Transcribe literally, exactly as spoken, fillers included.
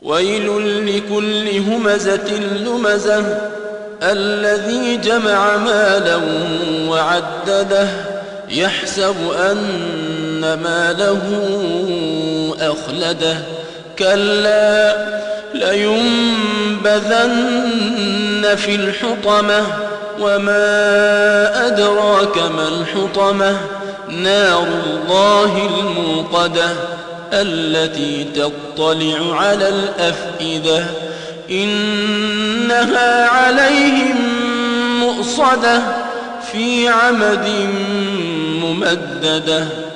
ويل لكل همزة لمزة الذي جمع مالا وعدده يحسب أن ماله أخلده كلا لينبذن في الحطمة وما أدراك ما الحطمة نار الله الموقدة التي تطلع على الأفئدة إنها عليهم مؤصدة في عمد ممددة.